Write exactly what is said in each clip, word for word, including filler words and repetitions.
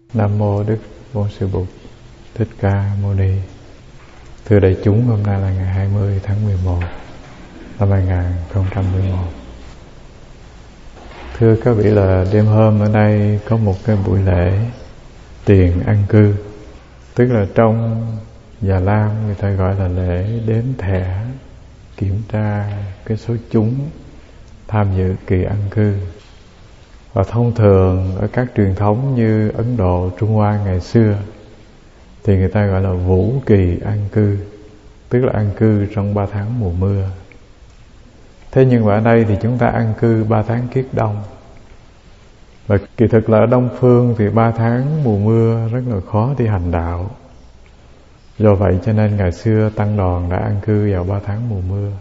Nam mô Đức Bổn Sư Bụt Thích Ca Mâu Ni. Thưa đại chúng, hôm nay là ngày hai mươi tháng mười một năm hai nghìn không trăm mười một. Thưa các vị, là đêm hôm ở đây có một cái buổi lễ tiền an cư, tức là trong Già Lam người ta gọi là lễ đếm thẻ kiểm tra cái số chúng tham dự kỳ an cư. Và thông thường ở các truyền thống như Ấn Độ, Trung Hoa ngày xưa thì người ta gọi là vũ kỳ an cư, tức là an cư trong ba tháng mùa mưa. Thế nhưng mà ở đây thì chúng ta an cư ba tháng kiết đông. Và kỳ thực là ở Đông Phương thì ba tháng mùa mưa rất là khó đi hành đạo. Do vậy cho nên ngày xưa tăng đoàn đã an cư vào ba tháng mùa mưa.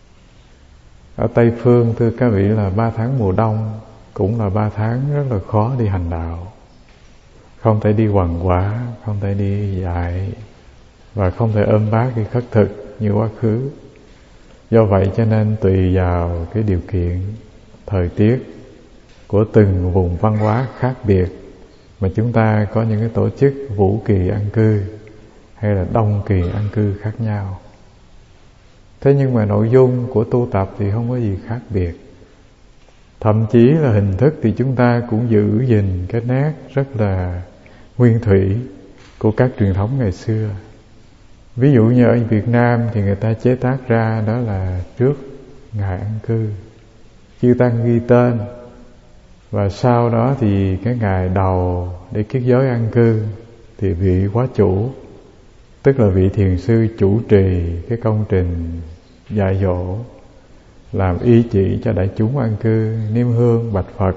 Ở Tây Phương, thưa các vị, là ba tháng mùa đông cũng là ba tháng rất là khó đi hành đạo. Không thể đi hoằng quả, không thể đi dạy, và không thể ôm bát đi khất thực như quá khứ. Do vậy cho nên tùy vào cái điều kiện thời tiết của từng vùng văn hóa khác biệt mà chúng ta có những cái tổ chức vũ kỳ an cư hay là đông kỳ an cư khác nhau. Thế nhưng mà nội dung của tu tập thì không có gì khác biệt. Thậm chí là hình thức thì chúng ta cũng giữ gìn cái nét rất là nguyên thủy của các truyền thống ngày xưa. Ví dụ như ở Việt Nam thì người ta chế tác ra đó là trước ngày an cư, chư tăng ghi tên, và sau đó thì cái ngày đầu để kiết giới an cư thì vị quá chủ, tức là vị thiền sư chủ trì cái công trình dạy dỗ, làm y chỉ cho đại chúng an cư, niêm hương bạch Phật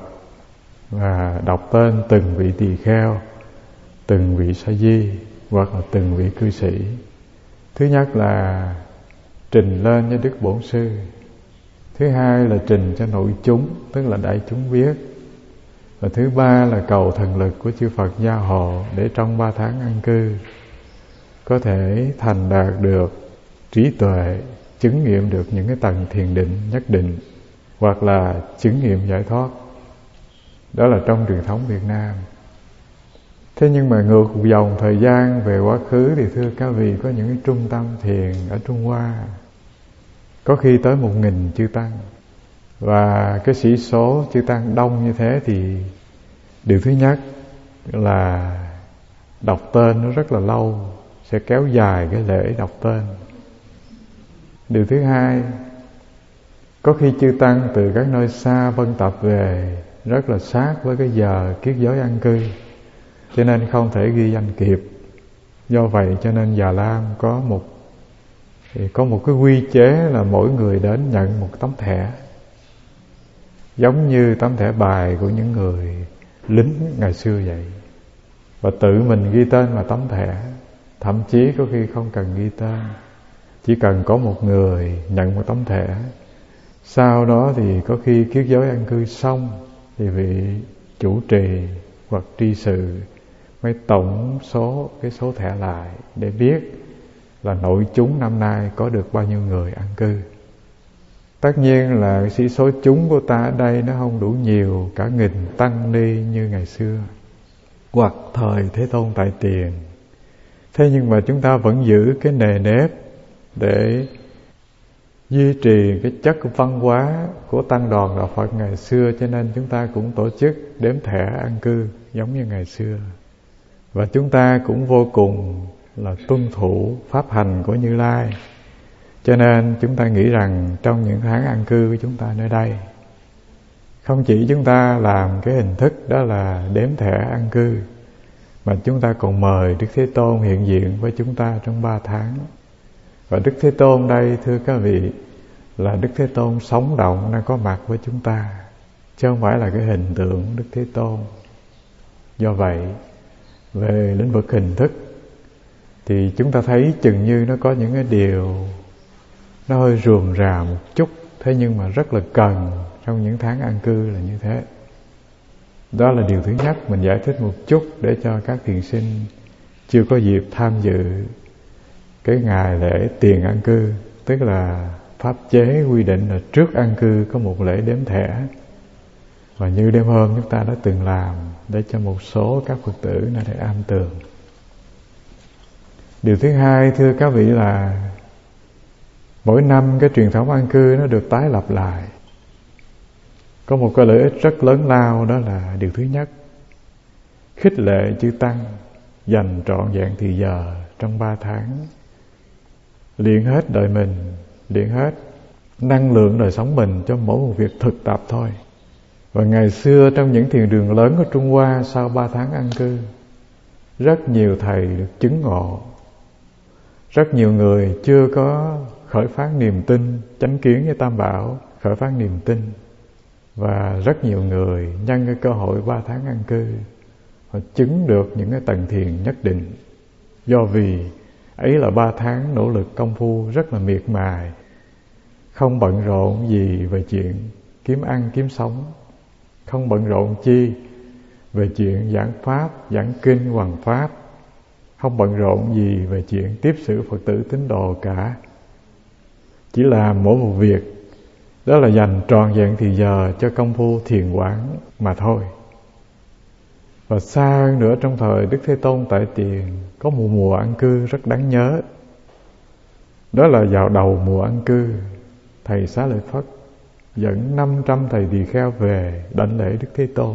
và đọc tên từng vị tỳ kheo, từng vị sa di hoặc là từng vị cư sĩ. Thứ nhất là trình lên cho Đức Bổn Sư. Thứ hai là trình cho nội chúng, tức là đại chúng biết. Và thứ ba là cầu thần lực của chư Phật gia hộ để trong ba tháng an cư có thể thành đạt được trí tuệ, chứng nghiệm được những cái tầng thiền định nhất định, hoặc là chứng nghiệm giải thoát. Đó là trong truyền thống Việt Nam. Thế nhưng mà ngược dòng thời gian về quá khứ thì thưa các vị, có những cái trung tâm thiền ở Trung Hoa có khi tới một nghìn chư tăng. Và cái sĩ số chư tăng đông như thế thì điều thứ nhất là đọc tên nó rất là lâu, sẽ kéo dài cái lễ đọc tên. Điều thứ hai, có khi chư tăng từ các nơi xa vân tập về rất là sát với cái giờ kiết giới an cư, cho nên không thể ghi danh kịp. Do vậy cho nên Già Lam có một có một cái quy chế là mỗi người đến nhận một tấm thẻ, giống như tấm thẻ bài của những người lính ngày xưa vậy, và tự mình ghi tên vào tấm thẻ. Thậm chí có khi không cần ghi tên, chỉ cần có một người nhận một tấm thẻ. Sau đó thì có khi kiết giới an cư xong thì vị chủ trì hoặc tri sự mới tổng số cái số thẻ lại để biết là nội chúng năm nay có được bao nhiêu người an cư. Tất nhiên là sĩ số chúng của ta ở đây nó không đủ nhiều cả nghìn tăng ni như ngày xưa hoặc thời Thế Tôn tại tiền. Thế nhưng mà chúng ta vẫn giữ cái nề nếp để duy trì cái chất văn hóa của tăng đoàn đạo Phật ngày xưa, cho nên chúng ta cũng tổ chức đếm thẻ an cư giống như ngày xưa. Và chúng ta cũng vô cùng là tuân thủ pháp hành của Như Lai. Cho nên chúng ta nghĩ rằng trong những tháng an cư của chúng ta nơi đây, không chỉ chúng ta làm cái hình thức đó là đếm thẻ an cư, mà chúng ta còn mời Đức Thế Tôn hiện diện với chúng ta trong ba tháng. Và Đức Thế Tôn đây, thưa các vị, là Đức Thế Tôn sống động đang có mặt với chúng ta, chứ không phải là cái hình tượng Đức Thế Tôn. Do vậy, về lĩnh vực hình thức thì chúng ta thấy chừng như nó có những cái điều nó hơi rườm rà một chút, thế nhưng mà rất là cần trong những tháng an cư là như thế. Đó là điều thứ nhất, mình giải thích một chút để cho các thiền sinh chưa có dịp tham dự cái ngày lễ tiền an cư, tức là pháp chế quy định là trước an cư có một lễ đếm thẻ, Và như đêm hôm chúng ta đã từng làm để cho một số các Phật tử nơi đây am tường. Điều thứ hai thưa các vị là mỗi năm cái truyền thống an cư nó được tái lập lại. Có một cái lợi ích rất lớn lao, đó là điều thứ nhất, khích lệ chư tăng dành trọn vẹn thì giờ trong ba tháng, luyện hết đời mình, luyện hết năng lượng đời sống mình cho mỗi một việc thực tập thôi. Và ngày xưa trong những thiền đường lớn của Trung Hoa, sau ba tháng an cư, rất nhiều thầy được chứng ngộ. Rất nhiều người chưa có khởi phát niềm tin, chánh kiến với Tam Bảo, khởi phát niềm tin. Và rất nhiều người nhân cái cơ hội ba tháng an cư, họ chứng được những cái tầng thiền nhất định. Do vì ấy là ba tháng nỗ lực công phu rất là miệt mài, không bận rộn gì về chuyện kiếm ăn kiếm sống, không bận rộn chi về chuyện giảng pháp, giảng kinh, hoằng pháp, không bận rộn gì về chuyện tiếp xử Phật tử tín đồ cả. Chỉ làm mỗi một việc, đó là dành trọn vẹn thì giờ cho công phu thiền quán mà thôi. Và xa hơn nữa, trong thời Đức Thế Tôn tại Tiền có một mùa an cư rất đáng nhớ. Đó là vào đầu mùa an cư, thầy Xá Lợi Phất dẫn năm trăm thầy tỳ kheo về đảnh lễ Đức Thế Tôn.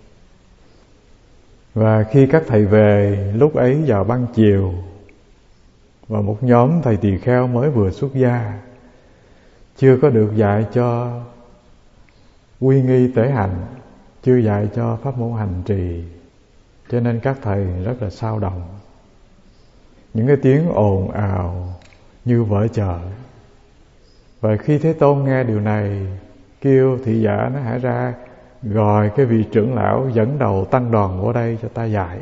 Và khi các thầy về, lúc ấy vào ban chiều, và một nhóm thầy tỳ kheo mới vừa xuất gia, chưa có được dạy cho quy nghi tế hạnh, chưa dạy cho pháp môn hành trì, cho nên các thầy rất là xao động. Những cái tiếng ồn ào như vỡ chợ. Và khi Thế Tôn nghe điều này, kêu thị giả nó hãy ra gọi cái vị trưởng lão dẫn đầu tăng đoàn vô đây cho ta dạy.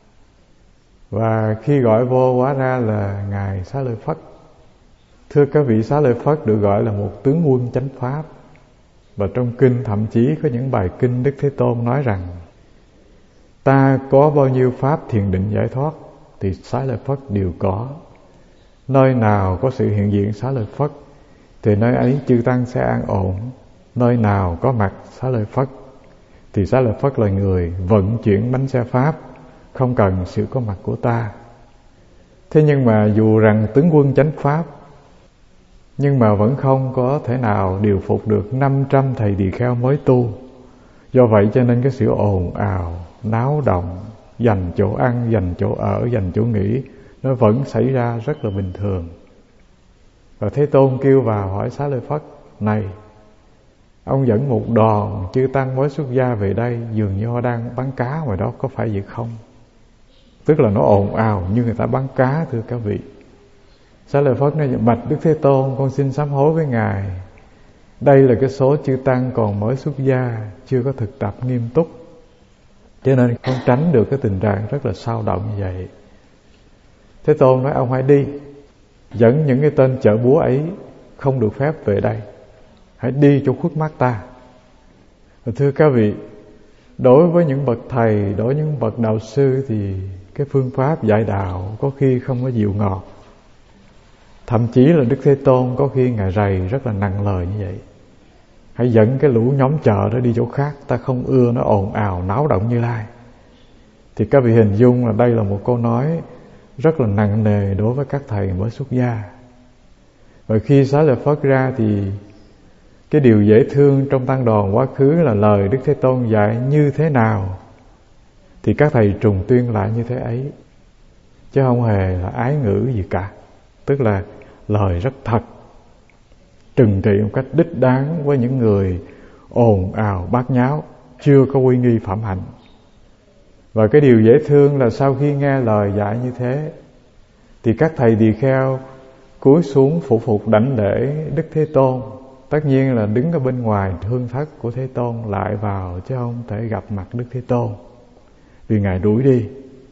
Và khi gọi vô, hóa ra là Ngài Xá Lợi Phất. Thưa các vị, Xá Lợi Phất được gọi là một tướng quân chánh pháp. Và trong kinh thậm chí có những bài kinh Đức Thế Tôn nói rằng ta có bao nhiêu pháp thiền định giải thoát thì Xá Lợi Phất đều có. Nơi nào có sự hiện diện Xá Lợi Phất thì nơi ấy chư tăng sẽ an ổn. Nơi nào có mặt Xá Lợi Phất thì Xá Lợi Phất là người vận chuyển bánh xe pháp, không cần sự có mặt của ta. Thế nhưng mà dù rằng tướng quân chánh pháp, nhưng mà vẫn không có thể nào điều phục được năm trăm thầy tỳ kheo mới tu. Do vậy cho nên cái sự ồn ào, náo động, dành chỗ ăn, dành chỗ ở, dành chỗ nghỉ, nó vẫn xảy ra rất là bình thường. Và Thế Tôn kêu vào hỏi Xá Lợi Phất: này, ông dẫn một đoàn chư tăng mới xuất gia về đây, dường như họ đang bán cá ngoài đó, có phải vậy không? Tức là nó ồn ào như người ta bán cá, thưa các vị. Xá Lợi Phất nói: bạch Đức Thế Tôn, con xin sám hối với Ngài. Đây là cái số chư tăng còn mới xuất gia, chưa có thực tập nghiêm túc, cho nên không tránh được cái tình trạng rất là xao động như vậy. Thế Tôn nói: ông hãy đi, dẫn những cái tên chợ búa ấy không được phép về đây, hãy đi chỗ khuất mắt ta. Và thưa các vị, đối với những bậc thầy, đối với những bậc đạo sư thì cái phương pháp dạy đạo có khi không có dịu ngọt. Thậm chí là Đức Thế Tôn có khi Ngài rầy rất là nặng lời như vậy: hãy dẫn cái lũ nhóm chợ đó đi chỗ khác, ta không ưa nó ồn ào náo động Như Lai. Thì các vị hình dung là đây là một câu nói rất là nặng nề đối với các thầy mới xuất gia. Và khi Xá Lợi Phất ra thì cái điều dễ thương trong tăng đoàn quá khứ là lời Đức Thế Tôn dạy như thế nào thì các thầy trùng tuyên lại như thế ấy, chứ không hề là ái ngữ gì cả. Tức là lời rất thật, trừng trị một cách đích đáng với những người ồn ào bát nháo, chưa có quy nghi phạm hạnh. Và cái điều dễ thương là sau khi nghe lời dạy như thế thì các thầy tỳ kheo cúi xuống phụ phục đảnh lễ Đức Thế Tôn. Tất nhiên là đứng ở bên ngoài hương thất của Thế Tôn lại vào, chứ không thể gặp mặt Đức Thế Tôn, vì Ngài đuổi đi.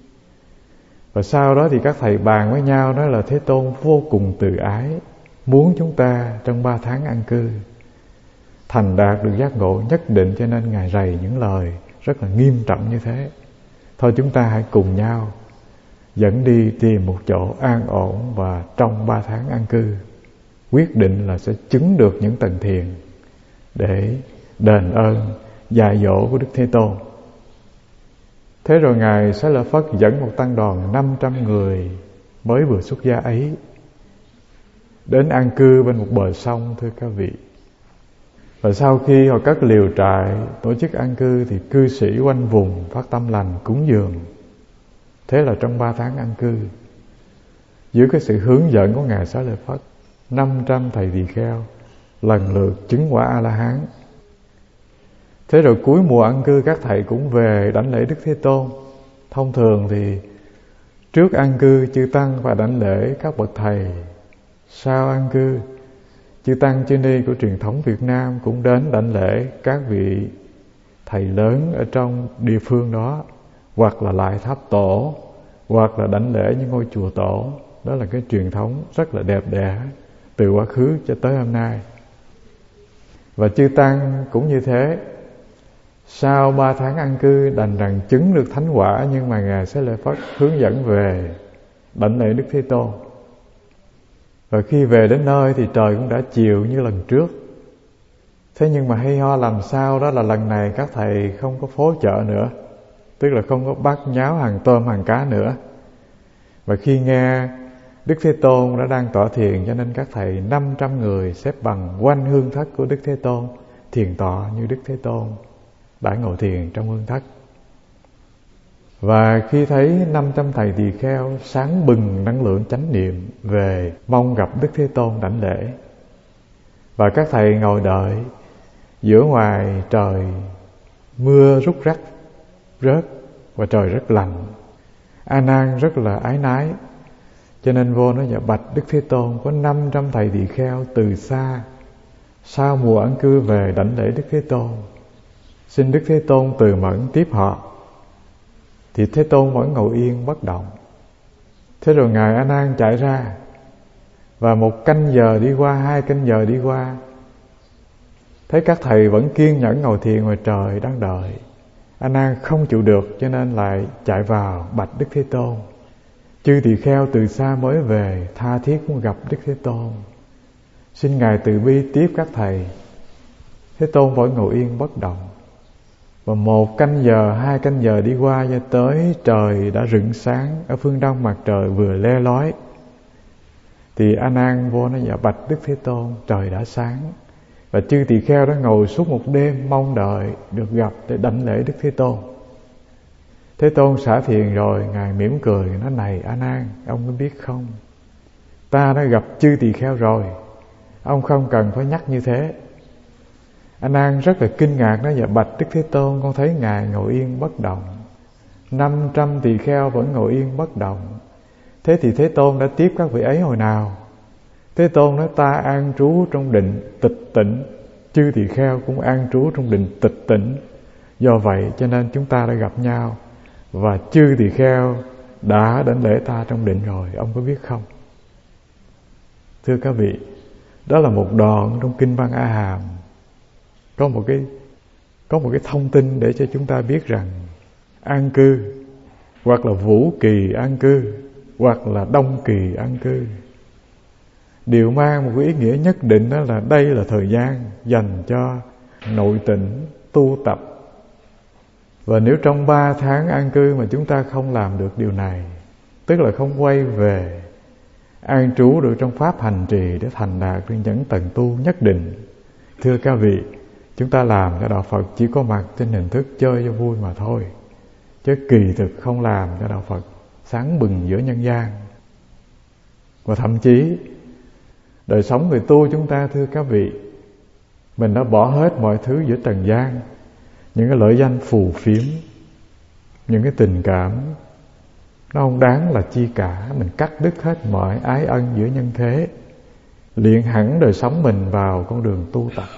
Và sau đó thì các thầy bàn với nhau nói là Thế Tôn vô cùng từ ái, muốn chúng ta trong ba tháng an cư thành đạt được giác ngộ nhất định, cho nên Ngài rầy những lời rất là nghiêm trọng như thế. Thôi chúng ta hãy cùng nhau dẫn đi tìm một chỗ an ổn, và trong ba tháng an cư quyết định là sẽ chứng được những tầng thiền để đền ơn dạy dỗ của Đức Thế Tôn. Thế rồi Ngài Xá Lợi Phất dẫn một tăng đoàn năm trăm người mới vừa xuất gia ấy đến an cư bên một bờ sông, thưa các vị. Và sau khi họ cất liều trại, tổ chức an cư, thì cư sĩ quanh vùng phát tâm lành cúng dường. Thế là trong ba tháng an cư, dưới cái sự hướng dẫn của Ngài Xá Lợi Phất, năm trăm thầy tỳ kheo lần lượt chứng quả A-la-hán. Thế rồi cuối mùa an cư, các thầy cũng về đảnh lễ Đức Thế Tôn. Thông thường thì trước an cư, chư tăng phải đảnh lễ các bậc thầy. Sau an cư, chư tăng chư ni của truyền thống Việt Nam cũng đến đảnh lễ các vị thầy lớn ở trong địa phương đó, hoặc là lại tháp tổ, hoặc là đảnh lễ những ngôi chùa tổ. Đó là cái truyền thống rất là đẹp đẽ từ quá khứ cho tới hôm nay. Và chư tăng cũng như thế. Sau ba tháng an cư, đành rằng chứng được thánh quả, nhưng mà Ngài Xá Lợi Phất hướng dẫn về đảnh lễ Đức Thế Tôn. Và khi về đến nơi thì trời cũng đã chiều như lần trước. Thế nhưng mà hay ho làm sao đó là lần này các thầy không có phố chợ nữa, tức là không có bắt nháo hàng tôm hàng cá nữa. Và khi nghe Đức Thế Tôn đã đang tọa thiền, cho nên các thầy năm trăm người xếp bằng quanh hương thất của Đức Thế Tôn, thiền tọa như Đức Thế Tôn đã ngồi thiền trong hương thất. Và khi thấy năm trăm thầy tỳ kheo sáng bừng năng lượng chánh niệm về mong gặp Đức Thế Tôn đảnh lễ, và các thầy ngồi đợi giữa ngoài trời mưa rút rắc rớt và trời rất lạnh, A Nan rất là ái nái, cho nên vô nói: dạ bạch Đức Thế Tôn, có năm trăm thầy tỳ kheo từ xa sau mùa ẩn cư về đảnh lễ Đức Thế Tôn, xin Đức Thế Tôn từ mẫn tiếp họ. Thì Thế Tôn vẫn ngồi yên bất động. Thế rồi Ngài A Nan chạy ra, và một canh giờ đi qua, hai canh giờ đi qua, thấy các thầy vẫn kiên nhẫn ngồi thiền ngoài trời đang đợi. A Nan không chịu được, cho nên lại chạy vào bạch Đức Thế Tôn: chư tỳ kheo từ xa mới về, tha thiết muốn gặp Đức Thế Tôn, xin Ngài từ bi tiếp các thầy. Thế Tôn vẫn ngồi yên bất động. Và một canh giờ, hai canh giờ đi qua, cho tới trời đã rạng sáng. Ở phương đông mặt trời vừa le lói, thì A Nan vô nói: dạ bạch Đức Thế Tôn, trời đã sáng, và chư tỳ kheo đã ngồi suốt một đêm mong đợi được gặp để đảnh lễ Đức Thế Tôn. Thế Tôn xả thiền rồi, Ngài mỉm cười nói: này A Nan, ông có biết không, ta đã gặp chư tỳ kheo rồi, ông không cần phải nhắc như thế. A Nan rất là kinh ngạc, nói: dạ bạch Đức Thế Tôn, con thấy Ngài ngồi yên bất động, năm trăm tỳ kheo vẫn ngồi yên bất động. Thế thì Thế Tôn đã tiếp các vị ấy hồi nào? Thế Tôn nói: ta an trú trong định tịch tịnh, chư tỳ kheo cũng an trú trong định tịch tịnh. Do vậy cho nên chúng ta đã gặp nhau, và chư tỳ kheo đã đảnh lễ ta trong định rồi, ông có biết không? Thưa các vị, đó là một đoạn trong kinh văn A Hàm, có một cái có một cái thông tin để cho chúng ta biết rằng an cư, hoặc là vũ kỳ an cư, hoặc là đông kỳ an cư, đều mang một cái ý nghĩa nhất định, đó là đây là thời gian dành cho nội tịnh tu tập. Và nếu trong ba tháng an cư mà chúng ta không làm được điều này, tức là không quay về an trú được trong pháp hành trì để thành đạt đến những tầng tu nhất định, thưa các vị, chúng ta làm cho đạo Phật chỉ có mặt trên hình thức chơi cho vui mà thôi, chứ kỳ thực không làm cho đạo Phật sáng bừng giữa nhân gian. Và thậm chí đời sống người tu chúng ta, thưa các vị, mình đã bỏ hết mọi thứ giữa trần gian, những cái lợi danh phù phiếm, những cái tình cảm nó không đáng là chi cả. Mình cắt đứt hết mọi ái ân giữa nhân thế, luyện hẳn đời sống mình vào con đường tu tập.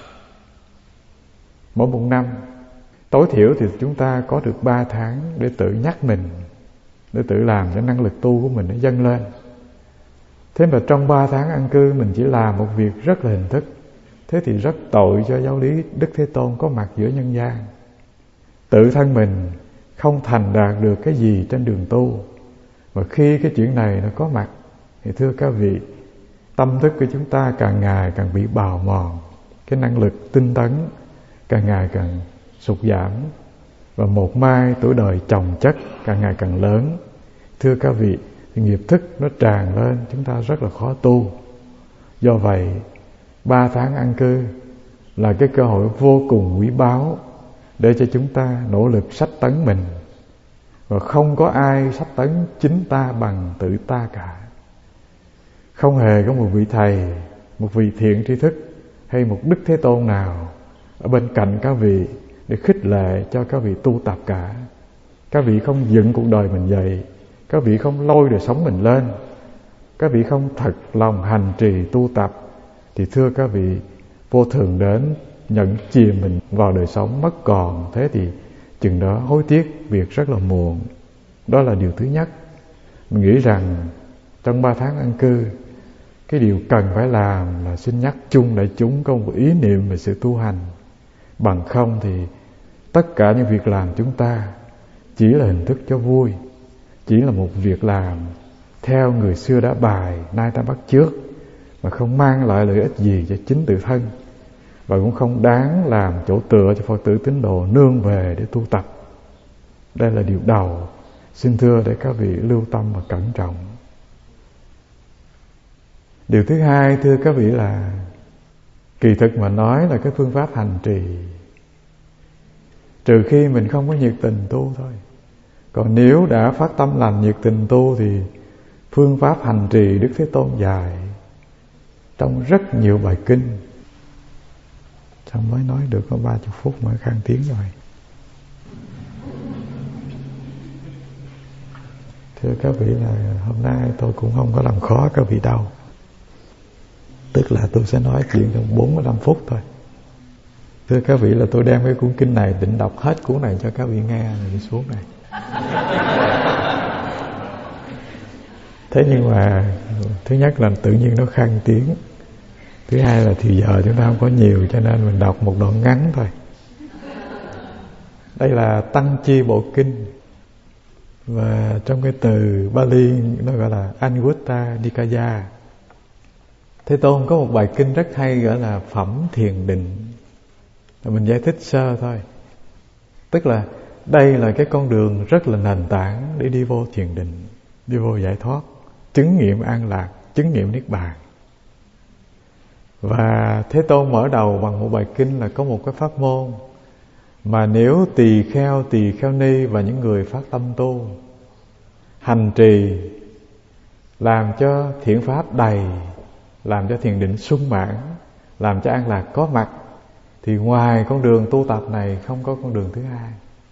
Mỗi một năm tối thiểu thì chúng ta có được ba tháng để tự nhắc mình, để tự làm cho năng lực tu của mình nó dâng lên. Thế mà trong ba tháng an cư mình chỉ làm một việc rất là hình thức, thế thì rất tội cho giáo lý Đức Thế Tôn có mặt giữa nhân gian. Tự thân mình không thành đạt được cái gì trên đường tu, và khi cái chuyện này nó có mặt thì thưa các vị, tâm thức của chúng ta càng ngày càng bị bào mòn, cái năng lực tinh tấn càng ngày càng sụt giảm, và một mai tuổi đời chồng chất càng ngày càng lớn. Thưa các vị, nghiệp thức nó tràn lên, chúng ta rất là khó tu. Do vậy, ba tháng an cư là cái cơ hội vô cùng quý báu để cho chúng ta nỗ lực sách tấn mình. Và không có ai sách tấn chính ta bằng tự ta cả. Không hề có một vị thầy, một vị thiện tri thức hay một Đức Thế Tôn nào ở bên cạnh các vị để khích lệ cho các vị tu tập cả. Các vị không dựng cuộc đời mình dậy, các vị không lôi đời sống mình lên, các vị không thật lòng hành trì tu tập, thì thưa các vị, vô thường đến nhận chìm mình vào đời sống mất còn. Thế thì chừng đó hối tiếc việc rất là muộn. Đó là điều thứ nhất. Mình nghĩ rằng trong ba tháng an cư, cái điều cần phải làm là xin nhắc chung đại chúng có một ý niệm về sự tu hành. Bằng không thì tất cả những việc làm chúng ta chỉ là hình thức cho vui, chỉ là một việc làm theo người xưa đã bài, nay ta bắt chước, mà không mang lại lợi ích gì cho chính tự thân, và cũng không đáng làm chỗ tựa cho Phật tử tín đồ nương về để tu tập. Đây là điều đầu xin thưa để các vị lưu tâm và cẩn trọng. Điều thứ hai thưa các vị là kỳ thực mà nói là cái phương pháp hành trì, trừ khi mình không có nhiệt tình tu thôi. Còn nếu đã phát tâm lành nhiệt tình tu thì phương pháp hành trì Đức Thế Tôn dạy trong rất nhiều bài kinh. Sao mới nói được có ba mươi phút mà khang tiếng rồi. Thưa các vị là hôm nay tôi cũng không có làm khó các vị đâu. Tức là tôi sẽ nói chuyện trong bốn mươi lăm phút thôi. Thưa các vị là tôi đem cái cuốn kinh này định đọc hết cuốn này cho các vị nghe rồi đi xuống này. Thế nhưng mà thứ nhất là tự nhiên nó khang tiếng. Thứ hai là thì giờ chúng ta không có nhiều, cho nên mình đọc một đoạn ngắn thôi. Đây là Tăng Chi Bộ Kinh, và trong cái từ Bali nó gọi là Anguttara Nikaya. Thế Tôn có một bài kinh rất hay gọi là Phẩm Thiền Định. Mình giải thích sơ thôi. Tức là đây là cái con đường rất là nền tảng để đi vô thiền định, đi vô giải thoát, chứng nghiệm an lạc, chứng nghiệm niết bàn. Và Thế Tôn mở đầu bằng một bài kinh là có một cái pháp môn mà nếu tỳ kheo, tỳ kheo ni và những người phát tâm tu hành trì, làm cho thiện pháp đầy, làm cho thiền định sung mãn, làm cho an lạc có mặt, thì ngoài con đường tu tập này không có con đường thứ hai.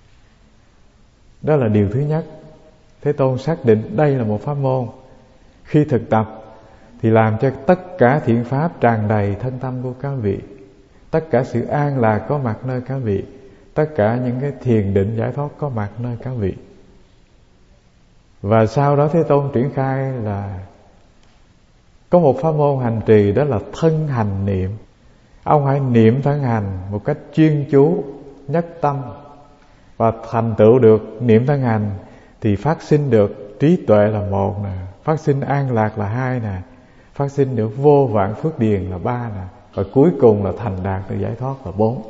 Đó là điều thứ nhất. Thế Tôn xác định đây là một pháp môn. Khi thực tập thì làm cho tất cả thiện pháp tràn đầy thân tâm của các vị, tất cả sự an lạc có mặt nơi các vị, tất cả những cái thiền định giải thoát có mặt nơi các vị. Và sau đó Thế Tôn triển khai là có một pháp môn hành trì, đó là thân hành niệm. Ông hãy niệm thân hành một cách chuyên chú, nhất tâm, và thành tựu được niệm thân hành thì phát sinh được trí tuệ là một nè, phát sinh an lạc là hai nè, phát sinh được vô vạn phước điền là ba nè, và cuối cùng là thành đạt được giải thoát là bốn.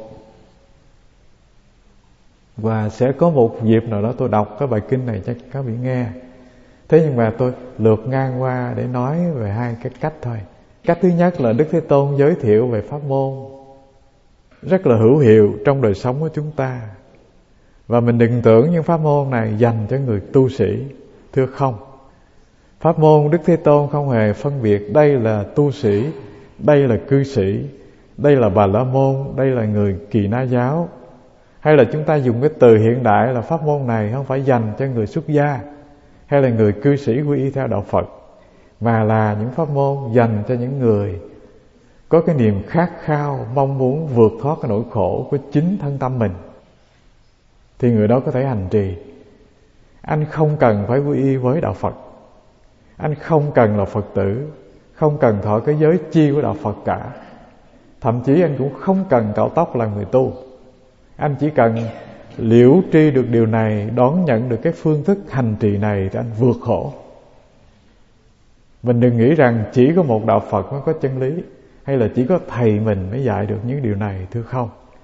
Và sẽ có một dịp nào đó tôi đọc cái bài kinh này cho các vị nghe. Thế nhưng mà tôi lượt ngang qua để nói về hai cái cách thôi. Cách thứ nhất là Đức Thế Tôn giới thiệu về pháp môn rất là hữu hiệu trong đời sống của chúng ta. Và mình đừng tưởng những pháp môn này dành cho người tu sĩ. Thưa không, pháp môn Đức Thế Tôn không hề phân biệt đây là tu sĩ, đây là cư sĩ, đây là Bà La Môn, đây là người Kỳ Na giáo. Hay là chúng ta dùng cái từ hiện đại là pháp môn này không phải dành cho người xuất gia hay là người cư sĩ quy y theo đạo Phật, mà là những pháp môn dành cho những người có cái niềm khát khao, mong muốn vượt thoát cái nỗi khổ của chính thân tâm mình. Thì người đó có thể hành trì. Anh không cần phải quy y với đạo Phật, anh không cần là Phật tử, không cần thọ cái giới chi của đạo Phật cả. Thậm chí anh cũng không cần cạo tóc làm người tu. Anh chỉ cần liễu tri được điều này, đón nhận được cái phương thức hành trì này thì anh vượt khổ. Mình đừng nghĩ rằng chỉ có một đạo Phật mới có chân lý, hay là chỉ có thầy mình mới dạy được những điều này. Thưa không,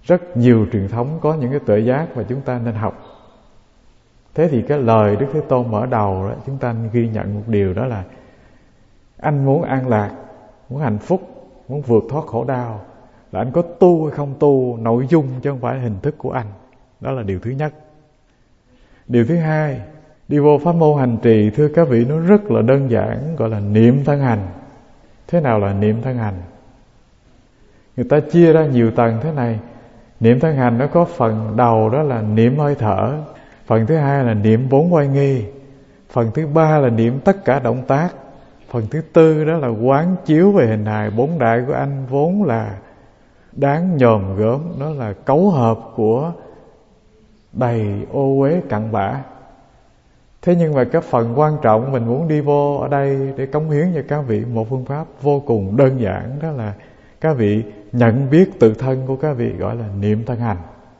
Rất nhiều truyền thống có những cái tuệ giác mà chúng ta nên học. Thế thì cái lời Đức Thế Tôn mở đầu đó, chúng ta ghi nhận một điều, đó là anh muốn an lạc, muốn hạnh phúc, muốn vượt thoát khổ đau, là anh có tu hay không tu, nội dung chứ không phải hình thức của anh. Đó là điều thứ nhất. Điều thứ hai, đi vô pháp môn hành trì, thưa các vị, nó rất là đơn giản, gọi là niệm thân hành. Thế nào là niệm thân hành? Người ta chia ra nhiều tầng thế này. Niệm thân hành nó có phần đầu đó là niệm hơi thở, phần thứ hai là niệm bốn oai nghi, phần thứ ba là niệm tất cả động tác, phần thứ tư đó là quán chiếu về hình hài bốn đại của anh vốn là đáng nhòm gớm, đó là cấu hợp của đầy ô uế cặn bã. Thế nhưng mà cái phần quan trọng mình muốn đi vô ở đây để cống hiến cho các vị một phương pháp vô cùng đơn giản, đó là các vị nhận biết tự thân của các vị, gọi là niệm thân hành.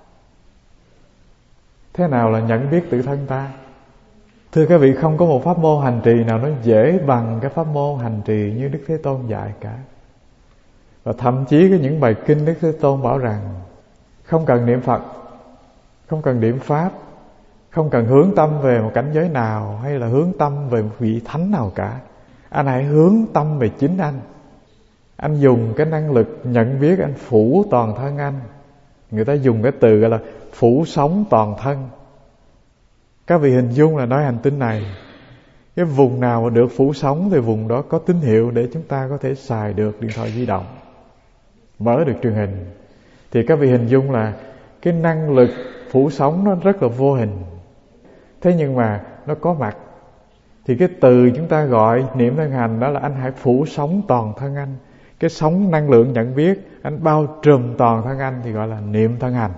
Thế nào là nhận biết tự thân ta? Thưa các vị, không có một pháp môn hành trì nào nó dễ bằng cái pháp môn hành trì như Đức Thế Tôn dạy cả. Và thậm chí có những bài kinh Đức Thế Tôn bảo rằng không cần niệm Phật, không cần niệm Pháp, không cần hướng tâm về một cảnh giới nào, hay là hướng tâm về một vị thánh nào cả. Anh hãy hướng tâm về chính anh. Anh dùng cái năng lực nhận biết, anh phủ toàn thân anh. Người ta dùng cái từ gọi là phủ sống toàn thân. Các vị hình dung là nói hành tinh này, cái vùng nào mà được phủ sóng thì vùng đó có tín hiệu để chúng ta có thể xài được điện thoại di động, mở được truyền hình. Thì các vị hình dung là cái năng lực phủ sóng nó rất là vô hình, thế nhưng mà nó có mặt. Thì cái từ chúng ta gọi niệm thân hành đó là anh hãy phủ sóng toàn thân anh. Cái sóng năng lượng nhận biết anh bao trùm toàn thân anh thì gọi là niệm thân hành.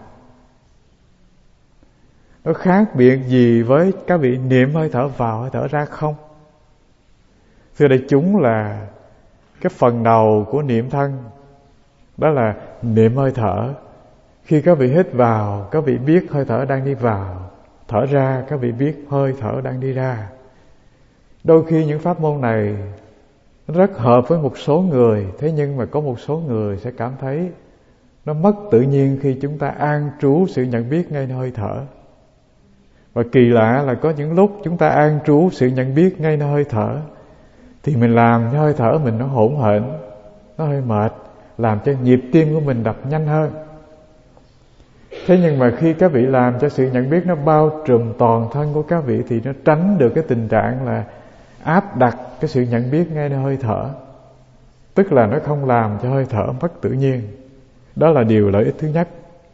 Nó khác biệt gì với các vị niệm hơi thở vào hơi thở ra không? Thưa đại chúng, là cái phần đầu của niệm thân đó là niệm hơi thở. Khi các vị hít vào, các vị biết hơi thở đang đi vào, thở ra các vị biết hơi thở đang đi ra. Đôi khi những pháp môn này rất hợp với một số người, thế nhưng mà có một số người sẽ cảm thấy nó mất tự nhiên khi chúng ta an trú sự nhận biết ngay nơi hơi thở. Và kỳ lạ là có những lúc chúng ta an trú sự nhận biết ngay nơi hơi thở thì mình làm cho hơi thở mình nó hỗn hển, nó hơi mệt, làm cho nhịp tim của mình đập nhanh hơn. Thế nhưng mà khi các vị làm cho sự nhận biết nó bao trùm toàn thân của các vị thì nó tránh được cái tình trạng là áp đặt cái sự nhận biết ngay nơi hơi thở. Tức là nó không làm cho hơi thở mất tự nhiên. Đó là điều lợi ích thứ nhất.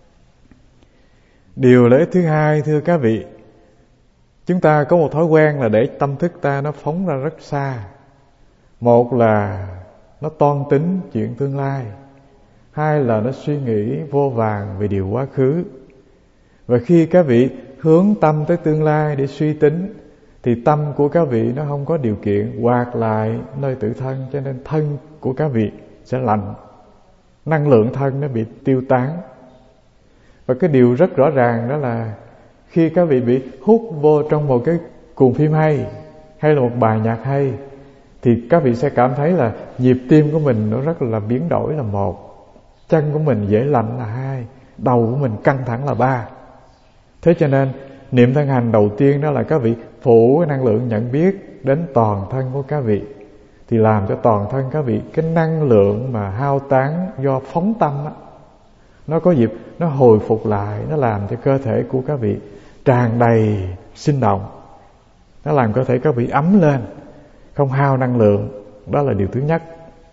Điều lợi ích thứ hai, thưa các vị, chúng ta có một thói quen là để tâm thức ta nó phóng ra rất xa. Một là nó toan tính chuyện tương lai, hai là nó suy nghĩ vô vàn về điều quá khứ. Và khi các vị hướng tâm tới tương lai để suy tính thì tâm của các vị nó không có điều kiện hoạt lại nơi tự thân, cho nên thân của các vị sẽ lạnh, năng lượng thân nó bị tiêu tán. Và cái điều rất rõ ràng đó là khi các vị bị hút vô trong một cái cuộn phim hay, hay là một bài nhạc hay, thì các vị sẽ cảm thấy là nhịp tim của mình nó rất là biến đổi là một, chân của mình dễ lạnh là hai, đầu của mình căng thẳng là ba. Thế cho nên niệm thân hành đầu tiên đó là các vị phủ cái năng lượng nhận biết đến toàn thân của các vị, thì làm cho toàn thân các vị cái năng lượng mà hao tán do phóng tâm á, nó có dịp nó hồi phục lại, nó làm cho cơ thể của các vị tràn đầy sinh động, nó làm cơ thể các vị ấm lên, không hao năng lượng. Đó là điều thứ nhất.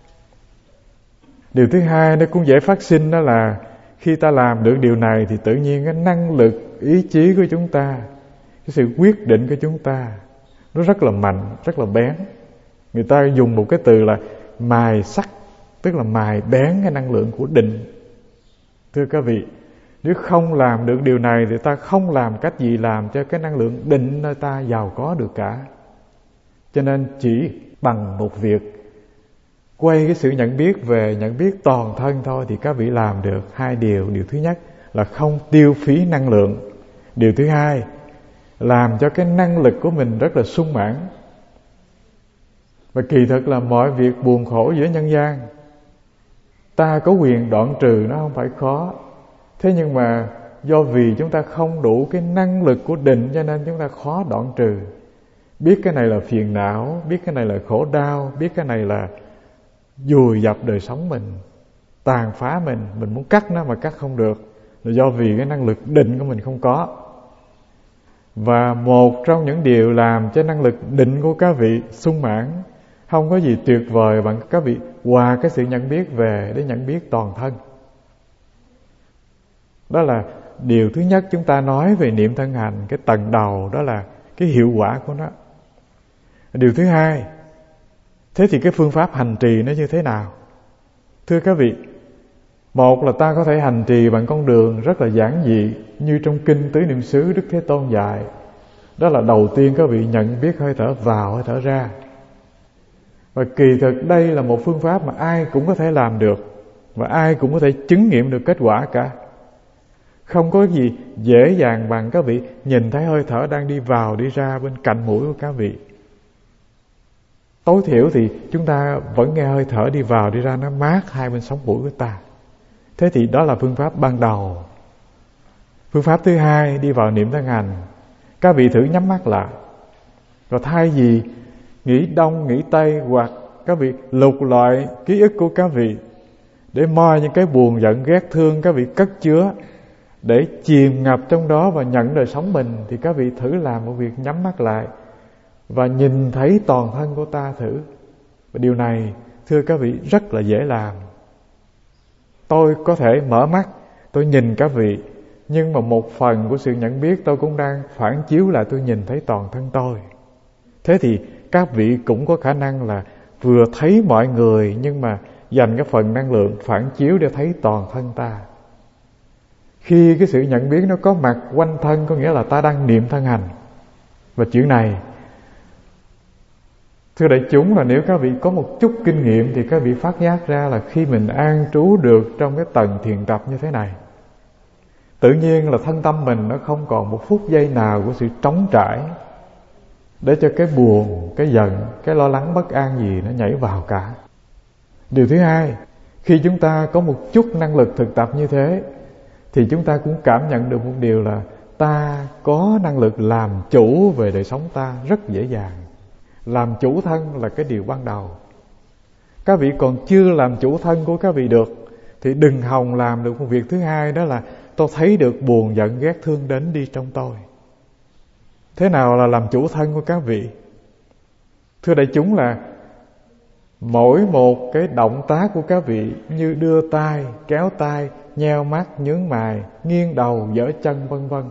Điều thứ hai nó cũng dễ phát sinh, đó là khi ta làm được điều này thì tự nhiên cái năng lực ý chí của chúng ta, cái sự quyết định của chúng ta nó rất là mạnh, rất là bén. Người ta dùng một cái từ là mài sắt, tức là mài bén cái năng lượng của định. Thưa các vị, nếu không làm được điều này thì ta không làm cách gì làm cho cái năng lượng định nơi ta giàu có được cả. Cho nên chỉ bằng một việc quay cái sự nhận biết về nhận biết toàn thân thôi thì các vị làm được hai điều. Điều thứ nhất là không tiêu phí năng lượng. Điều thứ hai, làm cho cái năng lực của mình rất là sung mãn. Và kỳ thực là mọi việc buồn khổ giữa nhân gian, ta có quyền đoạn trừ nó không phải khó. Thế nhưng mà do vì chúng ta không đủ cái năng lực của định, cho nên chúng ta khó đoạn trừ. Biết cái này là phiền não, biết cái này là khổ đau, biết cái này là vùi dập đời sống mình, tàn phá mình, mình muốn cắt nó mà cắt không được, là do vì cái năng lực định của mình không có. Và một trong những điều làm cho năng lực định của các vị sung mãn, không có gì tuyệt vời bằng các vị hòa cái sự nhận biết về để nhận biết toàn thân. Đó là điều thứ nhất chúng ta nói về niệm thân hành, cái tầng đầu đó là cái hiệu quả của nó. Điều thứ hai, thế thì cái phương pháp hành trì nó như thế nào? Thưa các vị, một là ta có thể hành trì bằng con đường rất là giản dị, như trong kinh Tứ Niệm xứ Đức Thế Tôn dạy. Đó là đầu tiên các vị nhận biết hơi thở vào, hơi thở ra. Và kỳ thực đây là một phương pháp mà ai cũng có thể làm được, và ai cũng có thể chứng nghiệm được kết quả cả. Không có gì dễ dàng bằng các vị nhìn thấy hơi thở đang đi vào đi ra bên cạnh mũi của các vị. Tối thiểu thì chúng ta vẫn nghe hơi thở đi vào đi ra, nó mát hai bên sống mũi của ta. Thế thì đó là phương pháp ban đầu. Phương pháp thứ hai, đi vào niệm thân hành. Các vị thử nhắm mắt lại, rồi thay vì nghĩ đông nghĩ tây, hoặc các vị lục loại ký ức của các vị để moi những cái buồn giận ghét thương các vị cất chứa, để chìm ngập trong đó và nhận đời sống mình, thì các vị thử làm một việc nhắm mắt lại và nhìn thấy toàn thân của ta thử. Và điều này thưa các vị rất là dễ làm. Tôi có thể mở mắt, tôi nhìn các vị, nhưng mà một phần của sự nhận biết tôi cũng đang phản chiếu lại, tôi nhìn thấy toàn thân tôi. Thế thì các vị cũng có khả năng là vừa thấy mọi người, nhưng mà dành cái phần năng lượng phản chiếu để thấy toàn thân ta. Khi cái sự nhận biết nó có mặt quanh thân, có nghĩa là ta đang niệm thân hành. Và chuyện này, thưa đại chúng, là nếu các vị có một chút kinh nghiệm thì các vị phát giác ra là khi mình an trú được trong cái tầng thiền tập như thế này, tự nhiên là thân tâm mình nó không còn một phút giây nào của sự trống trải để cho cái buồn, cái giận, cái lo lắng bất an gì nó nhảy vào cả. Điều thứ hai, khi chúng ta có một chút năng lực thực tập như thế, thì chúng ta cũng cảm nhận được một điều là ta có năng lực làm chủ về đời sống ta rất dễ dàng. Làm chủ thân là cái điều ban đầu. Các vị còn chưa làm chủ thân của các vị được thì đừng hòng làm được một việc thứ hai, đó là tôi thấy được buồn giận ghét thương đến đi trong tôi. Thế nào là làm chủ thân của các vị? Thưa đại chúng, là mỗi một cái động tác của các vị như đưa tay, kéo tay, nheo mắt, nhướng mày, nghiêng đầu, giở chân, vân vân,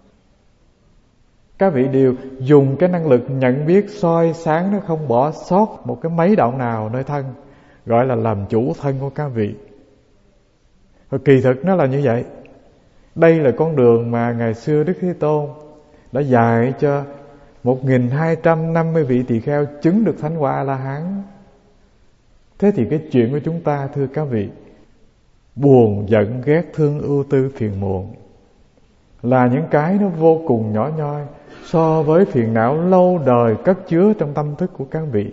các vị đều dùng cái năng lực nhận biết soi sáng, nó không bỏ sót một cái mấy động nào nơi thân, gọi là làm chủ thân của các vị. Và kỳ thực nó là như vậy. Đây là con đường mà ngày xưa Đức Thế Tôn đã dạy cho một nghìn hai trăm năm mươi vị tỳ kheo chứng được thánh quả A-la-hán. Thế thì cái chuyện của chúng ta, thưa các vị, buồn, giận, ghét, thương, ưu tư, phiền muộn là những cái nó vô cùng nhỏ nhoi so với phiền não lâu đời cất chứa trong tâm thức của các vị.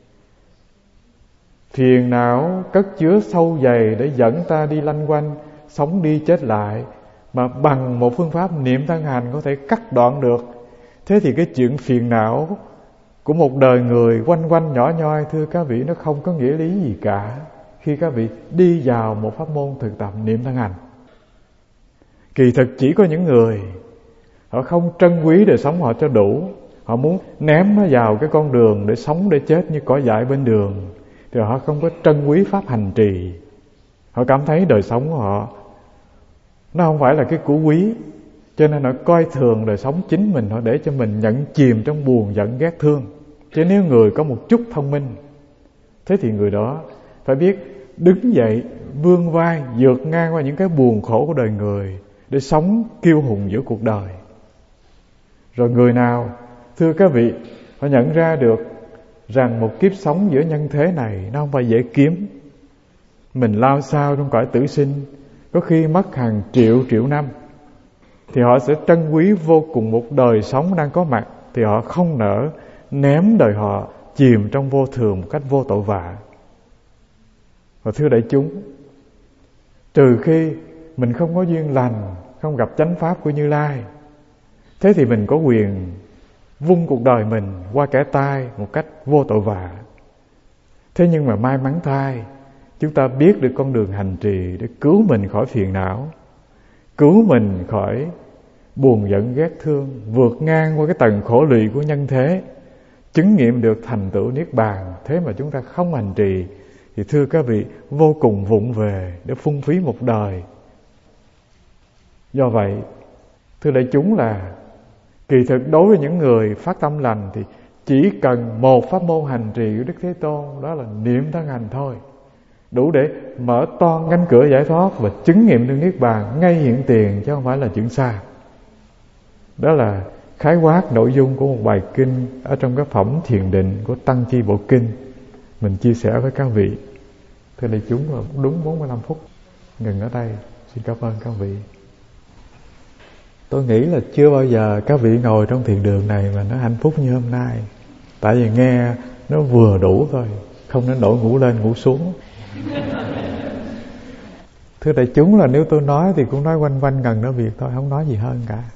Phiền não cất chứa sâu dày để dẫn ta đi lanh quanh, sống đi chết lại, mà bằng một phương pháp niệm thân hành có thể cắt đoạn được. Thế thì cái chuyện phiền não của một đời người quanh quanh nhỏ nhoi, thưa các vị, nó không có nghĩa lý gì cả khi các vị đi vào một pháp môn thực tập niệm thân hành. Kỳ thực chỉ có những người họ không trân quý đời sống họ cho đủ, họ muốn ném nó vào cái con đường để sống để chết như cỏ dại bên đường, thì họ không có trân quý pháp hành trì. Họ cảm thấy đời sống của họ nó không phải là cái của quý, cho nên họ coi thường đời sống chính mình, họ để cho mình nhận chìm trong buồn giận ghét thương. Chứ nếu người có một chút thông minh, thế thì người đó phải biết đứng dậy, vươn vai, vượt ngang qua những cái buồn khổ của đời người để sống kiêu hùng giữa cuộc đời. Rồi người nào, thưa các vị, họ nhận ra được rằng một kiếp sống giữa nhân thế này nó không phải dễ kiếm. Mình lao sao trong cõi tử sinh, có khi mất hàng triệu triệu năm, thì họ sẽ trân quý vô cùng một đời sống đang có mặt, thì họ không nỡ ném đời họ chìm trong vô thường một cách vô tội vạ. Và thưa đại chúng, trừ khi mình không có duyên lành, không gặp chánh pháp của Như Lai. Thế thì mình có quyền vung cuộc đời mình qua kẻ tai một cách vô tội vạ. Thế nhưng mà may mắn thay, chúng ta biết được con đường hành trì để cứu mình khỏi phiền não, cứu mình khỏi buồn giận ghét thương, vượt ngang qua cái tầng khổ lụy của nhân thế, chứng nghiệm được thành tựu niết bàn. Thế mà chúng ta không hành trì thì thưa các vị, vô cùng vụng về để phung phí một đời. Do vậy, thưa đại chúng, là kỳ thực đối với những người phát tâm lành thì chỉ cần một pháp môn hành trì của Đức Thế Tôn, đó là niệm thân hành thôi, đủ để mở toan cánh cửa giải thoát và chứng nghiệm được niết bàn ngay hiện tiền, chứ không phải là chuyện xa. Đó là khái quát nội dung của một bài kinh ở trong cái phẩm Thiền Định của Tăng Chi Bộ Kinh mình chia sẻ với các vị. Thưa đại chúng, là đúng bốn mươi lăm phút, ngừng ở đây. Xin cảm ơn các vị. Tôi nghĩ là chưa bao giờ các vị ngồi trong thiền đường này mà nó hạnh phúc như hôm nay. Tại vì nghe nó vừa đủ thôi, không đến nỗi ngủ lên ngủ xuống. Thưa đại chúng, là nếu tôi nói thì cũng nói quanh quanh gần đó việc thôi, không nói gì hơn cả.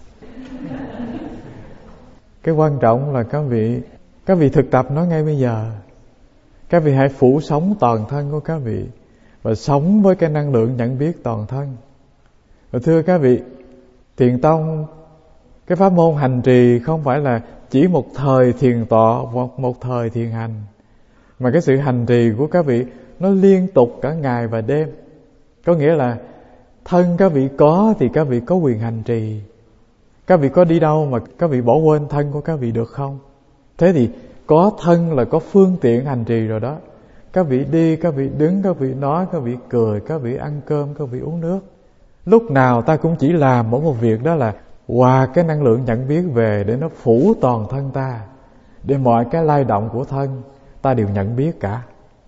Cái quan trọng là các vị Các vị thực tập nó ngay bây giờ. Các vị hãy phủ sống toàn thân của các vị và sống với cái năng lượng nhận biết toàn thân. Và thưa các vị, Thiền tông, cái pháp môn hành trì không phải là chỉ một thời thiền tọa hoặc một thời thiền hành, mà cái sự hành trì của các vị nó liên tục cả ngày và đêm. Có nghĩa là thân các vị có thì các vị có quyền hành trì. Các vị có đi đâu mà các vị bỏ quên thân của các vị được không? Thế thì có thân là có phương tiện hành trì rồi đó. Các vị đi, các vị đứng, các vị nói, các vị cười, các vị ăn cơm, các vị uống nước. Lúc nào ta cũng chỉ làm mỗi một việc, đó là hòa cái năng lượng nhận biết về để nó phủ toàn thân ta, để mọi cái lay động của thân ta đều nhận biết cả.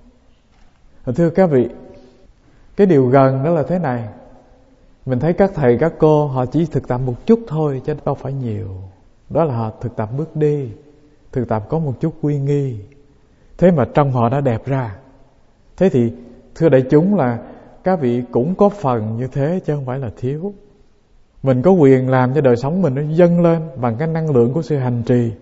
Thưa các vị, cái điều gần đó là thế này. Mình thấy các thầy các cô họ chỉ thực tập một chút thôi chứ đâu phải nhiều. Đó là họ thực tập bước đi, thực tập có một chút uy nghi. Thế mà trong họ đã đẹp ra. Thế thì thưa đại chúng, là các vị cũng có phần như thế chứ không phải là thiếu. Mình có quyền làm cho đời sống mình nó dâng lên bằng cái năng lượng của sự hành trì.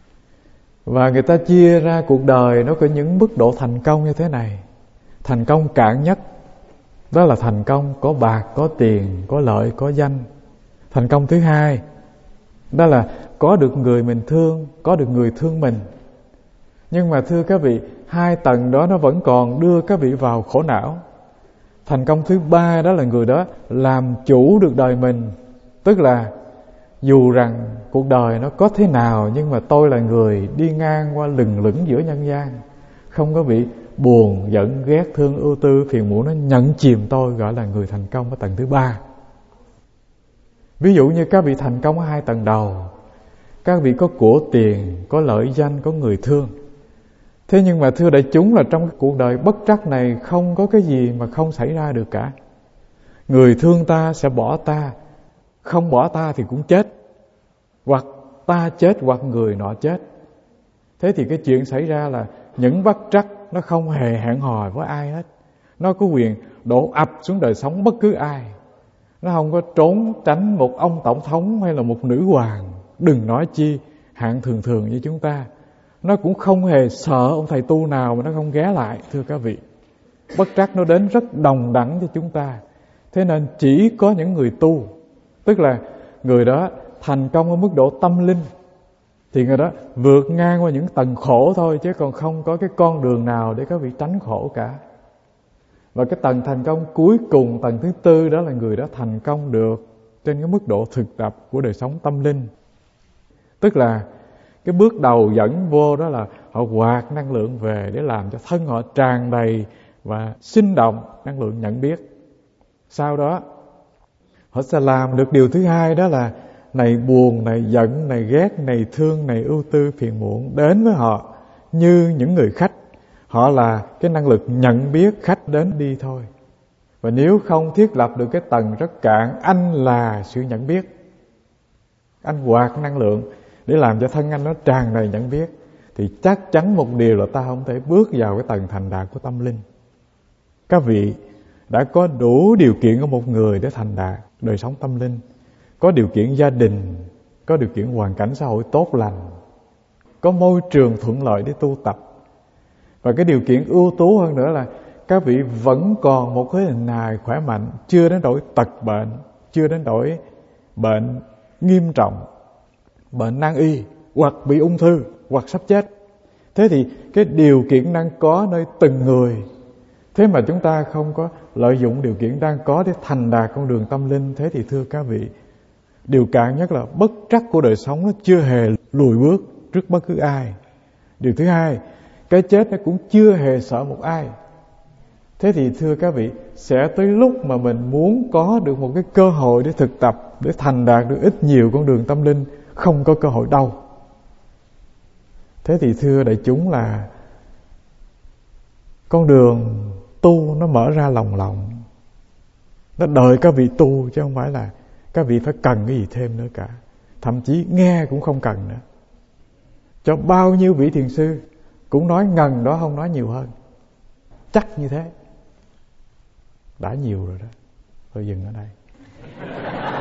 Và người ta chia ra cuộc đời nó có những mức độ thành công như thế này. Thành công cạn nhất, đó là thành công có bạc, có tiền, có lợi, có danh. Thành công thứ hai, đó là có được người mình thương, có được người thương mình. Nhưng mà thưa các vị, hai tầng đó nó vẫn còn đưa các vị vào khổ não. Thành công thứ ba, đó là người đó làm chủ được đời mình. Tức là dù rằng cuộc đời nó có thế nào, nhưng mà tôi là người đi ngang qua lừng lững giữa nhân gian, không có bị buồn, giận, ghét, thương, ưu tư, phiền muộn nó nhận chìm tôi, gọi là người thành công ở tầng thứ ba. Ví dụ như các vị thành công ở hai tầng đầu, các vị có của tiền, có lợi danh, có người thương. Thế nhưng mà thưa đại chúng, là trong cuộc đời bất trắc này không có cái gì mà không xảy ra được cả. Người thương ta sẽ bỏ ta, không bỏ ta thì cũng chết. Hoặc ta chết hoặc người nọ chết. Thế thì cái chuyện xảy ra là những bất trắc nó không hề hẹn hò với ai hết. Nó có quyền đổ ập xuống đời sống bất cứ ai. Nó không có trốn tránh một ông tổng thống hay là một nữ hoàng, đừng nói chi hạng thường thường như chúng ta. Nó cũng không hề sợ ông thầy tu nào mà nó không ghé lại. Thưa các vị, bất trắc nó đến rất đồng đẳng cho chúng ta. Thế nên chỉ có những người tu, tức là người đó thành công ở mức độ tâm linh, thì người đó vượt ngang qua những tầng khổ thôi, chứ còn không có cái con đường nào để các vị tránh khổ cả. Và cái tầng thành công cuối cùng, tầng thứ tư, đó là người đó thành công được trên cái mức độ thực tập của đời sống tâm linh. Tức là cái bước đầu dẫn vô đó là họ quạt năng lượng về để làm cho thân họ tràn đầy và sinh động năng lượng nhận biết. Sau đó họ sẽ làm được điều thứ hai, đó là này buồn, này giận, này ghét, này thương, này ưu tư, phiền muộn đến với họ như những người khách. Họ là cái năng lực nhận biết khách đến đi thôi. Và nếu không thiết lập được cái tầng rất cạn, anh là sự nhận biết, anh quạt năng lượng để làm cho thân anh nó tràn đầy nhận biết, thì chắc chắn một điều là ta không thể bước vào cái tầng thành đạt của tâm linh. Các vị đã có đủ điều kiện của một người để thành đạt đời sống tâm linh, có điều kiện gia đình, có điều kiện hoàn cảnh xã hội tốt lành, có môi trường thuận lợi để tu tập. Và cái điều kiện ưu tú hơn nữa là các vị vẫn còn một cái hình hài khỏe mạnh, chưa đến nỗi tật bệnh, chưa đến nỗi bệnh nghiêm trọng, bệnh nan y, hoặc bị ung thư, hoặc sắp chết. Thế thì cái điều kiện đang có nơi từng người, thế mà chúng ta không có lợi dụng điều kiện đang có để thành đạt con đường tâm linh. Thế thì thưa các vị, điều cạn nhất là bất trắc của đời sống nó chưa hề lùi bước trước bất cứ ai. Điều thứ hai, cái chết nó cũng chưa hề sợ một ai. Thế thì thưa các vị, sẽ tới lúc mà mình muốn có được một cái cơ hội để thực tập, để thành đạt được ít nhiều con đường tâm linh, không có cơ hội đâu. Thế thì thưa đại chúng là con đường tu nó mở ra lòng lòng, nó đợi các vị tu, chứ không phải là các vị phải cần cái gì thêm nữa cả. Thậm chí nghe cũng không cần nữa. Cho bao nhiêu vị thiền sư cũng nói ngần đó, không nói nhiều hơn. Chắc như thế. Đã nhiều rồi đó. Tôi dừng ở đây.